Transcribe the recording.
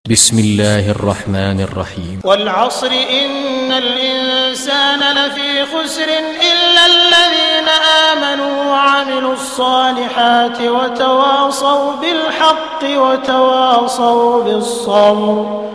بسم الله الرحمن الرحيم. والعصر إن الإنسان لفي خسر إلا الذين آمنوا وعملوا الصالحات وتواصوا بالحق وتواصوا بالصبر.